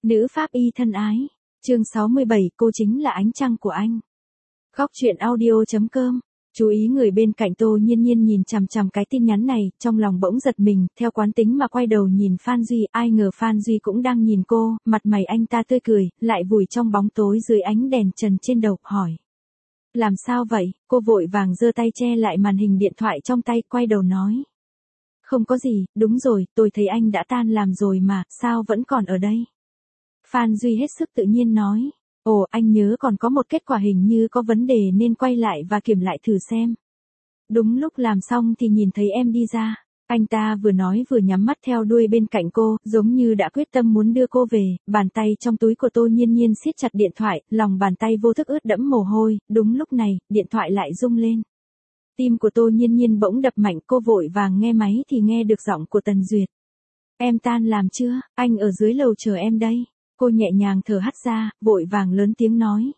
Nữ pháp y thân ái. Chương 67, cô chính là ánh trăng của anh. Góc truyện audio.com. Chú ý người bên cạnh Tô Nhiên Nhiên nhìn chằm chằm cái tin nhắn này, trong lòng bỗng giật mình, theo quán tính mà quay đầu nhìn Phan Duy, ai ngờ Phan Duy cũng đang nhìn cô, mặt mày anh ta tươi cười, lại vùi trong bóng tối dưới ánh đèn trần trên đầu, hỏi. Làm sao vậy? Cô vội vàng giơ tay che lại màn hình điện thoại trong tay, quay đầu nói. Không có gì, đúng rồi, tôi thấy anh đã tan làm rồi mà, sao vẫn còn ở đây? Phan Duy hết sức tự nhiên nói. Ồ, anh nhớ còn có một kết quả hình như có vấn đề nên quay lại và kiểm lại thử xem. Đúng lúc làm xong thì nhìn thấy em đi ra. Anh ta vừa nói vừa nhắm mắt theo đuôi bên cạnh cô, giống như đã quyết tâm muốn đưa cô về, bàn tay trong túi của Tô Nhiên Nhiên siết chặt điện thoại, lòng bàn tay vô thức ướt đẫm mồ hôi, đúng lúc này, điện thoại lại rung lên. Tim của Tô Nhiên Nhiên bỗng đập mạnh, cô vội vàng nghe máy thì nghe được giọng của Tần Duyệt. Em tan làm chưa, anh ở dưới lầu chờ em đây. Cô nhẹ nhàng thở hắt ra, vội vàng lớn tiếng nói.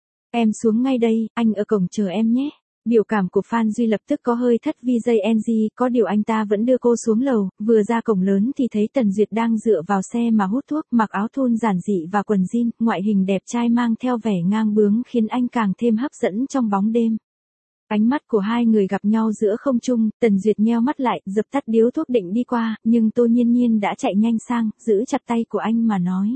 Em xuống ngay đây, anh ở cổng chờ em nhé. Biểu cảm của Phan Duy lập tức có hơi thất VJNG, có điều anh ta vẫn đưa cô xuống lầu, vừa ra cổng lớn thì thấy Tần Duyệt đang dựa vào xe mà hút thuốc, mặc áo thun giản dị và quần jean, ngoại hình đẹp trai mang theo vẻ ngang bướng khiến anh càng thêm hấp dẫn trong bóng đêm. Ánh mắt của hai người gặp nhau giữa không trung, Tần Duyệt nheo mắt lại, dập tắt điếu thuốc định đi qua, nhưng Tô Nhiên Nhiên đã chạy nhanh sang, giữ chặt tay của anh mà nói.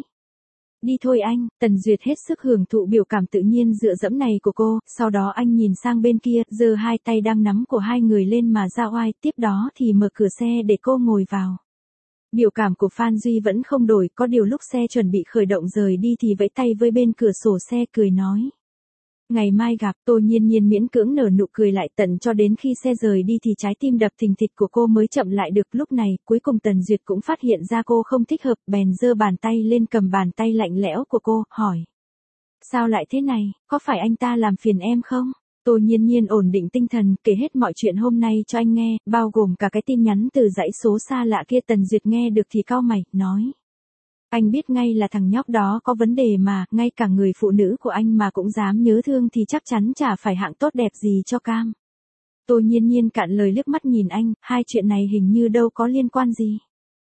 Đi thôi anh. Tần Duyệt hết sức hưởng thụ biểu cảm tự nhiên dựa dẫm này của cô, sau đó anh nhìn sang bên kia, giơ hai tay đang nắm của hai người lên mà ra oai, tiếp đó thì mở cửa xe để cô ngồi vào. Biểu cảm của Phan Duy vẫn không đổi, có điều lúc xe chuẩn bị khởi động rời đi thì vẫy tay với bên cửa sổ xe cười nói. Ngày mai gặp. Tô Nhiên Nhiên miễn cưỡng nở nụ cười lại, tận cho đến khi xe rời đi thì trái tim đập thình thịch của cô mới chậm lại được. Lúc này, cuối cùng Tần Duyệt cũng phát hiện ra cô không thích hợp, bèn giơ bàn tay lên cầm bàn tay lạnh lẽo của cô, hỏi. Sao lại thế này, có phải anh ta làm phiền em không? Tô Nhiên Nhiên ổn định tinh thần, kể hết mọi chuyện hôm nay cho anh nghe, bao gồm cả cái tin nhắn từ dãy số xa lạ kia. Tần Duyệt nghe được thì cau mày, nói. Anh biết ngay là thằng nhóc đó có vấn đề mà, ngay cả người phụ nữ của anh mà cũng dám nhớ thương thì chắc chắn chả phải hạng tốt đẹp gì cho cam. Tô Nhiên Nhiên cạn lời liếc mắt nhìn anh, hai chuyện này hình như đâu có liên quan gì.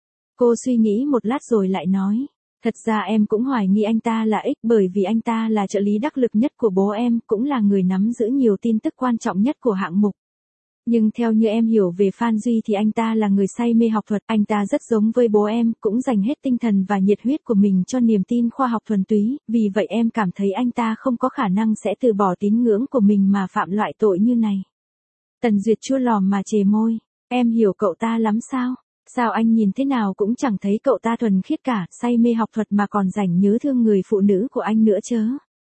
Cô suy nghĩ một lát rồi lại nói, thật ra em cũng hoài nghi anh ta là X, bởi vì anh ta là trợ lý đắc lực nhất của bố em, cũng là người nắm giữ nhiều tin tức quan trọng nhất của hạng mục. Nhưng theo như em hiểu về Phan Duy thì anh ta là người say mê học thuật, anh ta rất giống với bố em, cũng dành hết tinh thần và nhiệt huyết của mình cho niềm tin khoa học thuần túy, vì vậy em cảm thấy anh ta không có khả năng sẽ từ bỏ tín ngưỡng của mình mà phạm loại tội như này. Tần Duyệt chua lòm mà chề môi, em hiểu cậu ta lắm sao? Sao anh nhìn thế nào cũng chẳng thấy cậu ta thuần khiết cả, say mê học thuật mà còn rảnh nhớ thương người phụ nữ của anh nữa chớ.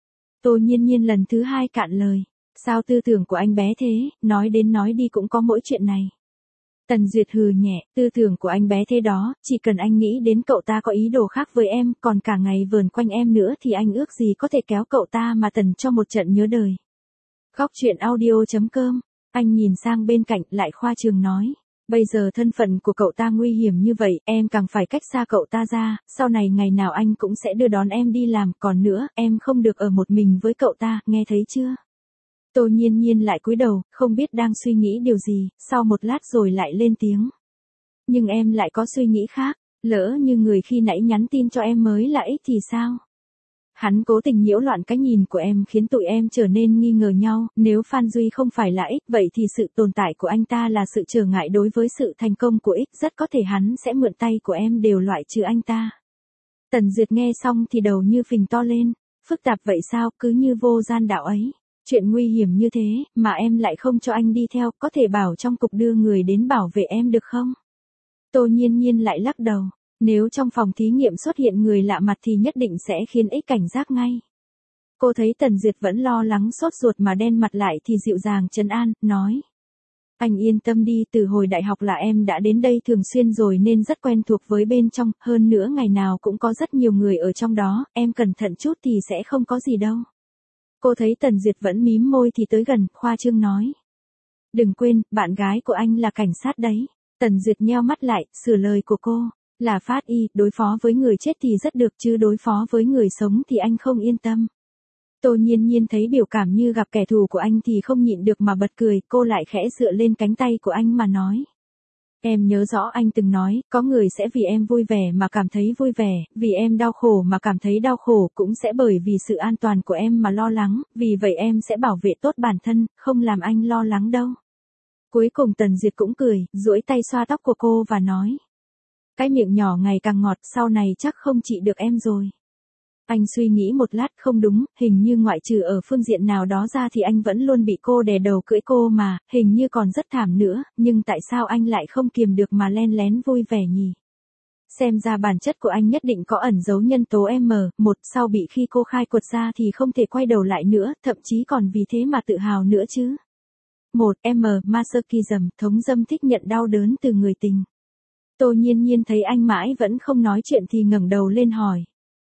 Tô Nhiên Nhiên lần thứ hai cạn lời. Sao tư tưởng của anh bé thế, nói đến nói đi cũng có mỗi chuyện này. Tần Duyệt hừ nhẹ, tư tưởng của anh bé thế đó, chỉ cần anh nghĩ đến cậu ta có ý đồ khác với em, còn cả ngày vờn quanh em nữa thì anh ước gì có thể kéo cậu ta mà tần cho một trận nhớ đời. Góc truyện audio.com. Anh nhìn sang bên cạnh lại khoa trương nói. Bây giờ thân phận của cậu ta nguy hiểm như vậy, em càng phải cách xa cậu ta ra, sau này ngày nào anh cũng sẽ đưa đón em đi làm, còn nữa, em không được ở một mình với cậu ta, nghe thấy chưa? Tô Nhiên Nhiên lại cúi đầu, không biết đang suy nghĩ điều gì, sau một lát rồi lại lên tiếng. Nhưng em lại có suy nghĩ khác, lỡ như người khi nãy nhắn tin cho em mới là X thì sao? Hắn cố tình nhiễu loạn cái nhìn của em khiến tụi em trở nên nghi ngờ nhau, nếu Phan Duy không phải là X vậy thì sự tồn tại của anh ta là sự trở ngại đối với sự thành công của X, rất có thể hắn sẽ mượn tay của em đều loại trừ anh ta. Tần Duyệt nghe xong thì đầu như phình to lên, phức tạp vậy sao, cứ như vô gian đạo ấy. Chuyện nguy hiểm như thế, mà em lại không cho anh đi theo, có thể bảo trong cục đưa người đến bảo vệ em được không? Tô Nhiên Nhiên lại lắc đầu, nếu trong phòng thí nghiệm xuất hiện người lạ mặt thì nhất định sẽ khiến X cảnh giác ngay. Cô thấy Tần Duyệt vẫn lo lắng sốt ruột mà đen mặt lại thì dịu dàng trấn an, nói. Anh yên tâm đi, từ hồi đại học là em đã đến đây thường xuyên rồi nên rất quen thuộc với bên trong, hơn nữa ngày nào cũng có rất nhiều người ở trong đó, em cẩn thận chút thì sẽ không có gì đâu. Cô thấy Tần Duyệt vẫn mím môi thì tới gần, khoa trương nói. Đừng quên, bạn gái của anh là cảnh sát đấy. Tần Duyệt nheo mắt lại, sửa lời của cô. Là pháp y, đối phó với người chết thì rất được chứ đối phó với người sống thì anh không yên tâm. Tô Nhiên Nhiên thấy biểu cảm như gặp kẻ thù của anh thì không nhịn được mà bật cười, cô lại khẽ dựa lên cánh tay của anh mà nói. Em nhớ rõ anh từng nói, có người sẽ vì em vui vẻ mà cảm thấy vui vẻ, vì em đau khổ mà cảm thấy đau khổ, cũng sẽ bởi vì sự an toàn của em mà lo lắng, vì vậy em sẽ bảo vệ tốt bản thân, không làm anh lo lắng đâu. Cuối cùng Tần Duyệt cũng cười, duỗi tay xoa tóc của cô và nói. Cái miệng nhỏ ngày càng ngọt, sau này chắc không trị được em rồi. Anh suy nghĩ một lát, không đúng, hình như ngoại trừ ở phương diện nào đó ra thì anh vẫn luôn bị cô đè đầu cưỡi cô mà, hình như còn rất thảm nữa, nhưng tại sao anh lại không kiềm được mà len lén vui vẻ nhỉ? Xem ra bản chất của anh nhất định có ẩn dấu nhân tố M1, sau bị khi cô khai quật ra thì không thể quay đầu lại nữa, thậm chí còn vì thế mà tự hào nữa chứ. 1M, masochism, thống dâm thích nhận đau đớn từ người tình. Tô Nhiên Nhiên thấy anh mãi vẫn không nói chuyện thì ngẩng đầu lên hỏi.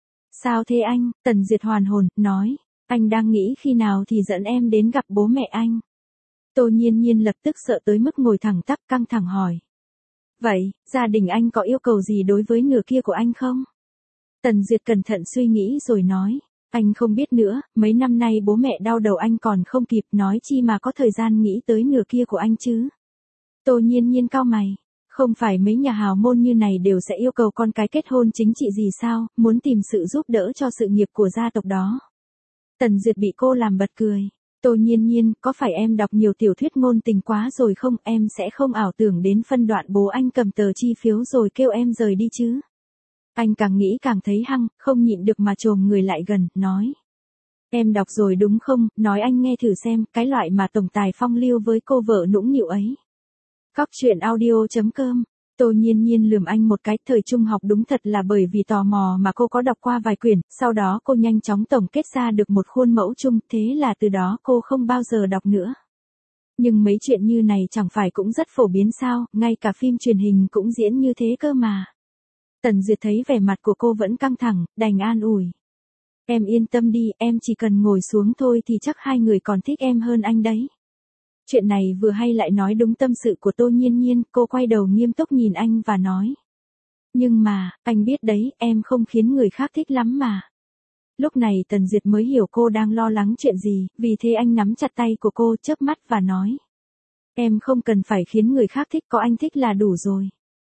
Sao thế anh? Tần Duyệt hoàn hồn, nói. Anh đang nghĩ khi nào thì dẫn em đến gặp bố mẹ anh. Tô Nhiên Nhiên lập tức sợ tới mức ngồi thẳng tắp căng thẳng hỏi. Vậy, gia đình anh có yêu cầu gì đối với nửa kia của anh không? Tần Duyệt cẩn thận suy nghĩ rồi nói. Anh không biết nữa, mấy năm nay bố mẹ đau đầu anh còn không kịp, nói chi mà có thời gian nghĩ tới nửa kia của anh chứ. Tô Nhiên Nhiên cau mày. Không phải mấy nhà hào môn như này đều sẽ yêu cầu con cái kết hôn chính trị gì sao, muốn tìm sự giúp đỡ cho sự nghiệp của gia tộc đó. Tần Duyệt bị cô làm bật cười. Tô Nhiên Nhiên, có phải em đọc nhiều tiểu thuyết ngôn tình quá rồi không? Em sẽ không ảo tưởng đến phân đoạn bố anh cầm tờ chi phiếu rồi kêu em rời đi chứ. Anh càng nghĩ càng thấy hăng, không nhịn được mà chồm người lại gần, nói. Em đọc rồi đúng không? Nói anh nghe thử xem, cái loại mà tổng tài phong lưu với cô vợ nũng nịu ấy. Góc truyện audio.com. Tô Nhiên Nhiên lườm anh một cái, thời trung học đúng thật là bởi vì tò mò mà cô có đọc qua vài quyển, sau đó cô nhanh chóng tổng kết ra được một khuôn mẫu chung, thế là từ đó cô không bao giờ đọc nữa. Nhưng mấy chuyện như này chẳng phải cũng rất phổ biến sao, ngay cả phim truyền hình cũng diễn như thế cơ mà. Tần Duyệt thấy vẻ mặt của cô vẫn căng thẳng, đành an ủi. Em yên tâm đi, em chỉ cần ngồi xuống thôi thì chắc hai người còn thích em hơn anh đấy. Chuyện này vừa hay lại nói đúng tâm sự của Tô Nhiên Nhiên, cô quay đầu nghiêm túc nhìn anh và nói. Nhưng mà, anh biết đấy, em không khiến người khác thích lắm mà. Lúc này Tần Duyệt mới hiểu cô đang lo lắng chuyện gì, vì thế anh nắm chặt tay của cô, chớp mắt và nói. Em không cần phải khiến người khác thích, có anh thích là đủ rồi.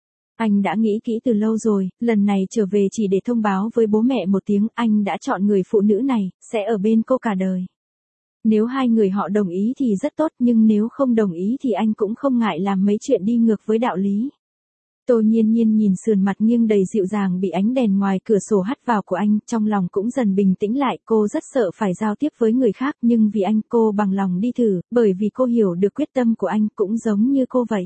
Anh đã nghĩ kỹ từ lâu rồi, lần này trở về chỉ để thông báo với bố mẹ một tiếng, anh đã chọn người phụ nữ này, sẽ ở bên cô cả đời. Nếu hai người họ đồng ý thì rất tốt, nhưng nếu không đồng ý thì anh cũng không ngại làm mấy chuyện đi ngược với đạo lý. Tô Nhiên Nhiên nhìn sườn mặt nghiêng đầy dịu dàng bị ánh đèn ngoài cửa sổ hắt vào của anh, trong lòng cũng dần bình tĩnh lại, cô rất sợ phải giao tiếp với người khác, nhưng vì anh cô bằng lòng đi thử, bởi vì cô hiểu được quyết tâm của anh cũng giống như cô vậy.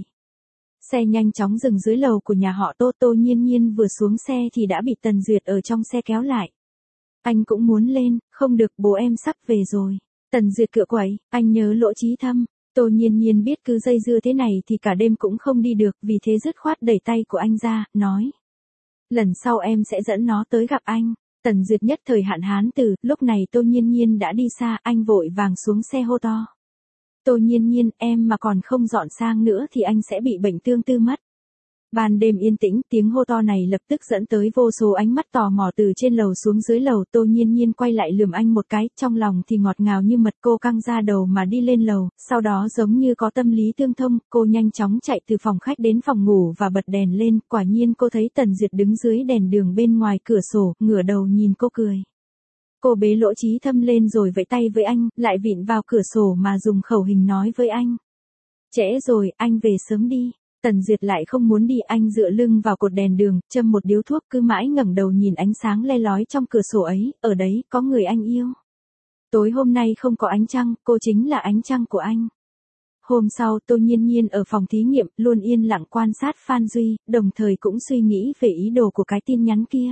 Xe nhanh chóng dừng dưới lầu của nhà họ Tô. Tô Nhiên Nhiên vừa xuống xe thì đã bị Tần Duyệt ở trong xe kéo lại. Anh cũng muốn lên, không được, bố em sắp về rồi. Tần Duyệt cựa quậy, anh nhớ Lỗ Chí Thâm. Tô Nhiên Nhiên biết cứ dây dưa thế này thì cả đêm cũng không đi được, vì thế dứt khoát đẩy tay của anh ra, nói. Lần sau em sẽ dẫn nó tới gặp anh. Tần Duyệt nhất thời hạn hán từ, lúc này Tô Nhiên Nhiên đã đi xa, anh vội vàng xuống xe hô to. Tô Nhiên Nhiên, em mà còn không dọn sang nữa thì anh sẽ bị bệnh tương tư mất. Ban đêm yên tĩnh, tiếng hô to này lập tức dẫn tới vô số ánh mắt tò mò từ trên lầu xuống dưới lầu. Tô Nhiên Nhiên quay lại lườm anh một cái, trong lòng thì ngọt ngào như mật, cô căng ra đầu mà đi lên lầu, sau đó giống như có tâm lý tương thông, cô nhanh chóng chạy từ phòng khách đến phòng ngủ và bật đèn lên, quả nhiên cô thấy Tần Duyệt đứng dưới đèn đường bên ngoài cửa sổ, ngửa đầu nhìn cô cười. Cô bế Lỗ Chí Thâm lên rồi vẫy tay với anh, lại vịn vào cửa sổ mà dùng khẩu hình nói với anh. Trễ rồi, anh về sớm đi. Tần Duyệt lại không muốn đi, anh dựa lưng vào cột đèn đường, châm một điếu thuốc, cứ mãi ngẩng đầu nhìn ánh sáng le lói trong cửa sổ ấy, ở đấy có người anh yêu. Tối hôm nay không có ánh trăng, cô chính là ánh trăng của anh. Hôm sau Tô Nhiên Nhiên ở phòng thí nghiệm, luôn yên lặng quan sát Phan Duy, đồng thời cũng suy nghĩ về ý đồ của cái tin nhắn kia.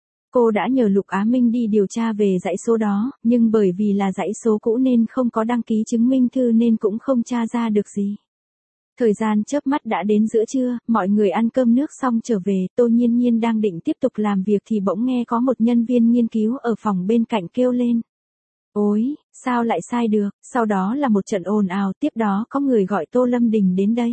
Cô đã nhờ Lục Á Minh đi điều tra về dãy số đó, nhưng bởi vì là dãy số cũ nên không có đăng ký chứng minh thư nên cũng không tra ra được gì. Thời gian chớp mắt đã đến giữa trưa, mọi người ăn cơm nước xong trở về, Tô Nhiên Nhiên đang định tiếp tục làm việc thì bỗng nghe có một nhân viên nghiên cứu ở phòng bên cạnh kêu lên. Ôi, sao lại sai được, sau đó là một trận ồn ào, tiếp đó có người gọi Tô Lâm Đình đến đây.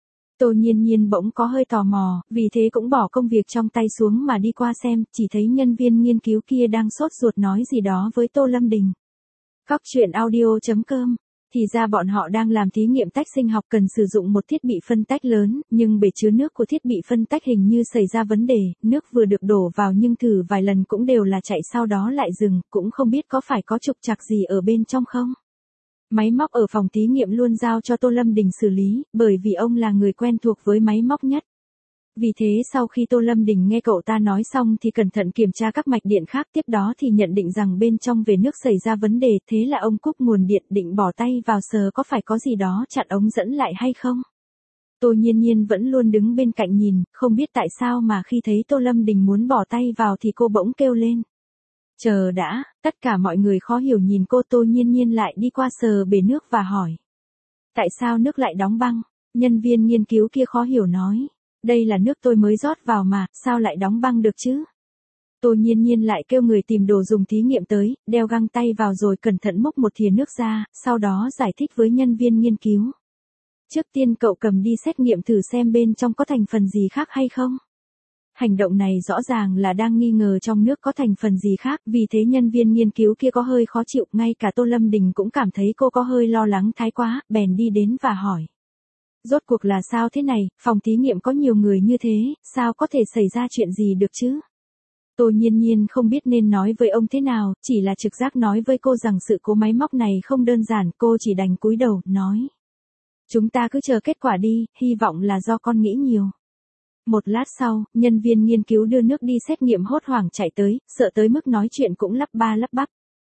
Tô Nhiên Nhiên bỗng có hơi tò mò, vì thế cũng bỏ công việc trong tay xuống mà đi qua xem, chỉ thấy nhân viên nghiên cứu kia đang sốt ruột nói gì đó với Tô Lâm Đình. Góc truyện audio.com Thì ra bọn họ đang làm thí nghiệm tách sinh học cần sử dụng một thiết bị phân tách lớn, nhưng bể chứa nước của thiết bị phân tách hình như xảy ra vấn đề, nước vừa được đổ vào nhưng thử vài lần cũng đều là chạy sau đó lại dừng, cũng không biết có phải có trục trặc gì ở bên trong không. Máy móc ở phòng thí nghiệm luôn giao cho Tô Lâm Đình xử lý, bởi vì ông là người quen thuộc với máy móc nhất. Vì thế sau khi Tô Lâm Đình nghe cậu ta nói xong thì cẩn thận kiểm tra các mạch điện khác, tiếp đó thì nhận định rằng bên trong về nước xảy ra vấn đề, thế là ông cúp nguồn điện định bỏ tay vào sờ có phải có gì đó chặn ống dẫn lại hay không. Tô Nhiên Nhiên vẫn luôn đứng bên cạnh nhìn, không biết tại sao mà khi thấy Tô Lâm Đình muốn bỏ tay vào thì cô bỗng kêu lên. Chờ đã, tất cả mọi người khó hiểu nhìn cô. Tô Nhiên Nhiên lại đi qua sờ bể nước và hỏi. Tại sao nước lại đóng băng? Nhân viên nghiên cứu kia khó hiểu nói. Đây là nước tôi mới rót vào mà, sao lại đóng băng được chứ? Tô Nhiên Nhiên lại kêu người tìm đồ dùng thí nghiệm tới, đeo găng tay vào rồi cẩn thận múc một thìa nước ra, sau đó giải thích với nhân viên nghiên cứu. Trước tiên cậu cầm đi xét nghiệm thử xem bên trong có thành phần gì khác hay không. Hành động này rõ ràng là đang nghi ngờ trong nước có thành phần gì khác, vì thế nhân viên nghiên cứu kia có hơi khó chịu, ngay cả Tô Lâm Đình cũng cảm thấy cô có hơi lo lắng thái quá, bèn đi đến và hỏi. Rốt cuộc là sao thế này, phòng thí nghiệm có nhiều người như thế, sao có thể xảy ra chuyện gì được chứ? Tô Nhiên Nhiên không biết nên nói với ông thế nào, chỉ là trực giác nói với cô rằng sự cố máy móc này không đơn giản, cô chỉ đành cúi đầu, nói. Chúng ta cứ chờ kết quả đi, hy vọng là do con nghĩ nhiều. Một lát sau, nhân viên nghiên cứu đưa nước đi xét nghiệm hốt hoảng chạy tới, sợ tới mức nói chuyện cũng lắp ba lắp bắp.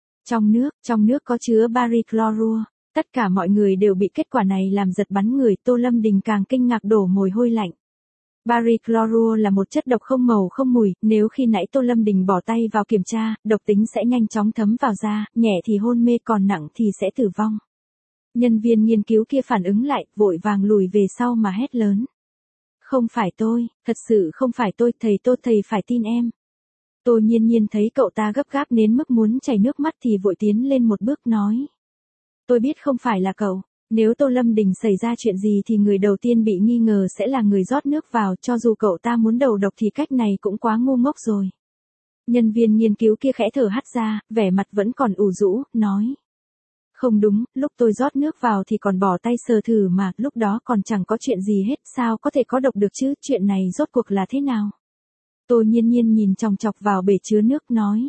Trong nước có chứa bari chlorua. Tất cả mọi người đều bị kết quả này làm giật bắn người, Tô Lâm Đình càng kinh ngạc đổ mồ hôi lạnh. Bari chlorua là một chất độc không màu không mùi, nếu khi nãy Tô Lâm Đình bỏ tay vào kiểm tra, độc tính sẽ nhanh chóng thấm vào da, nhẹ thì hôn mê còn nặng thì sẽ tử vong. Nhân viên nghiên cứu kia phản ứng lại, vội vàng lùi về sau mà hét lớn. Không phải tôi, thật sự không phải tôi, thầy phải tin em. Tô Nhiên Nhiên thấy cậu ta gấp gáp đến mức muốn chảy nước mắt thì vội tiến lên một bước nói. Tôi biết không phải là cậu, nếu Tô Lâm Đình xảy ra chuyện gì thì người đầu tiên bị nghi ngờ sẽ là người rót nước vào, cho dù cậu ta muốn đầu độc thì cách này cũng quá ngu ngốc rồi. Nhân viên nghiên cứu kia khẽ thở hắt ra, vẻ mặt vẫn còn ủ rũ, nói. Không đúng, lúc tôi rót nước vào thì còn bỏ tay sờ thử mà, lúc đó còn chẳng có chuyện gì hết, sao có thể có độc được chứ, chuyện này rốt cuộc là thế nào? Tô Nhiên Nhiên nhìn chòng chọc vào bể chứa nước nói.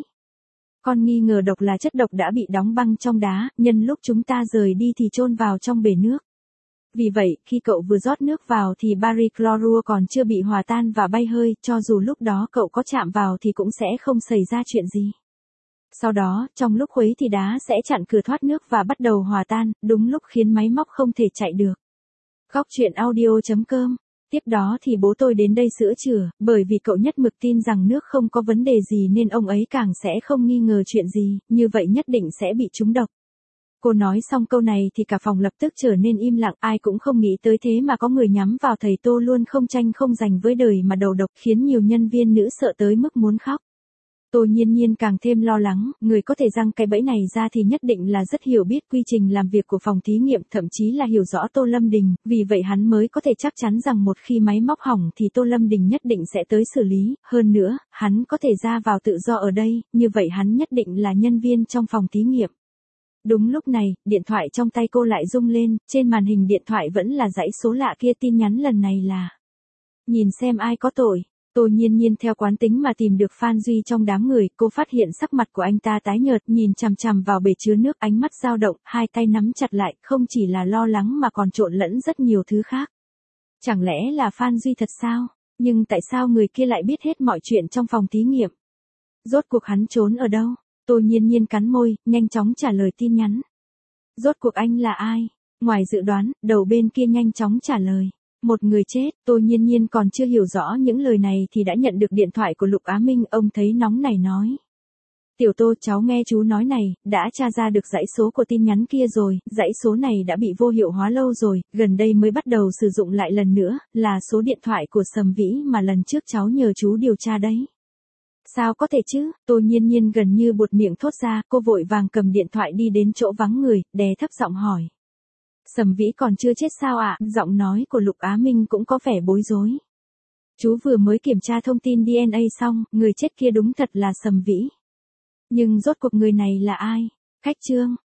Con nghi ngờ độc là chất độc đã bị đóng băng trong đá, nhân lúc chúng ta rời đi thì chôn vào trong bể nước. Vì vậy, khi cậu vừa rót nước vào thì bari chlorua còn chưa bị hòa tan và bay hơi, cho dù lúc đó cậu có chạm vào thì cũng sẽ không xảy ra chuyện gì. Sau đó, trong lúc khuấy thì đá sẽ chặn cửa thoát nước và bắt đầu hòa tan, đúng lúc khiến máy móc không thể chạy được. Góc truyện audio.com. Tiếp đó thì bố tôi đến đây sữa chữa, bởi vì cậu nhất mực tin rằng nước không có vấn đề gì nên ông ấy càng sẽ không nghi ngờ chuyện gì, như vậy nhất định sẽ bị trúng độc. Cô nói xong câu này thì cả phòng lập tức trở nên im lặng, ai cũng không nghĩ tới thế mà có người nhắm vào thầy Tô luôn không tranh không giành với đời mà đầu độc, khiến nhiều nhân viên nữ sợ tới mức muốn khóc. Tô Nhiên Nhiên càng thêm lo lắng, người có thể giăng cái bẫy này ra thì nhất định là rất hiểu biết quy trình làm việc của phòng thí nghiệm, thậm chí là hiểu rõ Tô Lâm Đình, vì vậy hắn mới có thể chắc chắn rằng một khi máy móc hỏng thì Tô Lâm Đình nhất định sẽ tới xử lý, hơn nữa, hắn có thể ra vào tự do ở đây, như vậy hắn nhất định là nhân viên trong phòng thí nghiệm. Đúng lúc này, điện thoại trong tay cô lại rung lên, trên màn hình điện thoại vẫn là dãy số lạ kia, tin nhắn lần này là. Nhìn xem ai có tội. Tô Nhiên Nhiên theo quán tính mà tìm được Phan Duy trong đám người, cô phát hiện sắc mặt của anh ta tái nhợt, nhìn chằm chằm vào bể chứa nước, ánh mắt dao động, hai tay nắm chặt lại, không chỉ là lo lắng mà còn trộn lẫn rất nhiều thứ khác. Chẳng lẽ là Phan Duy thật sao? Nhưng tại sao người kia lại biết hết mọi chuyện trong phòng thí nghiệm? Rốt cuộc hắn trốn ở đâu? Tô Nhiên Nhiên cắn môi, nhanh chóng trả lời tin nhắn. Rốt cuộc anh là ai? Ngoài dự đoán, đầu bên kia nhanh chóng trả lời. Một người chết. Tô Nhiên Nhiên còn chưa hiểu rõ những lời này thì đã nhận được điện thoại của Lục Á Minh, ông thấy nóng nảy nói. Tiểu Tô, cháu nghe chú nói này, đã tra ra được dãy số của tin nhắn kia rồi, dãy số này đã bị vô hiệu hóa lâu rồi, gần đây mới bắt đầu sử dụng lại lần nữa, là số điện thoại của Sầm Vĩ mà lần trước cháu nhờ chú điều tra đấy. Sao có thể chứ? Tô Nhiên Nhiên gần như buột miệng thốt ra, cô vội vàng cầm điện thoại đi đến chỗ vắng người, đè thấp giọng hỏi. Sầm Vĩ còn chưa chết sao ạ? Giọng nói của Lục Á Minh cũng có vẻ bối rối. Chú vừa mới kiểm tra thông tin DNA xong, người chết kia đúng thật là Sầm Vĩ. Nhưng rốt cuộc người này là ai? Khách Trương,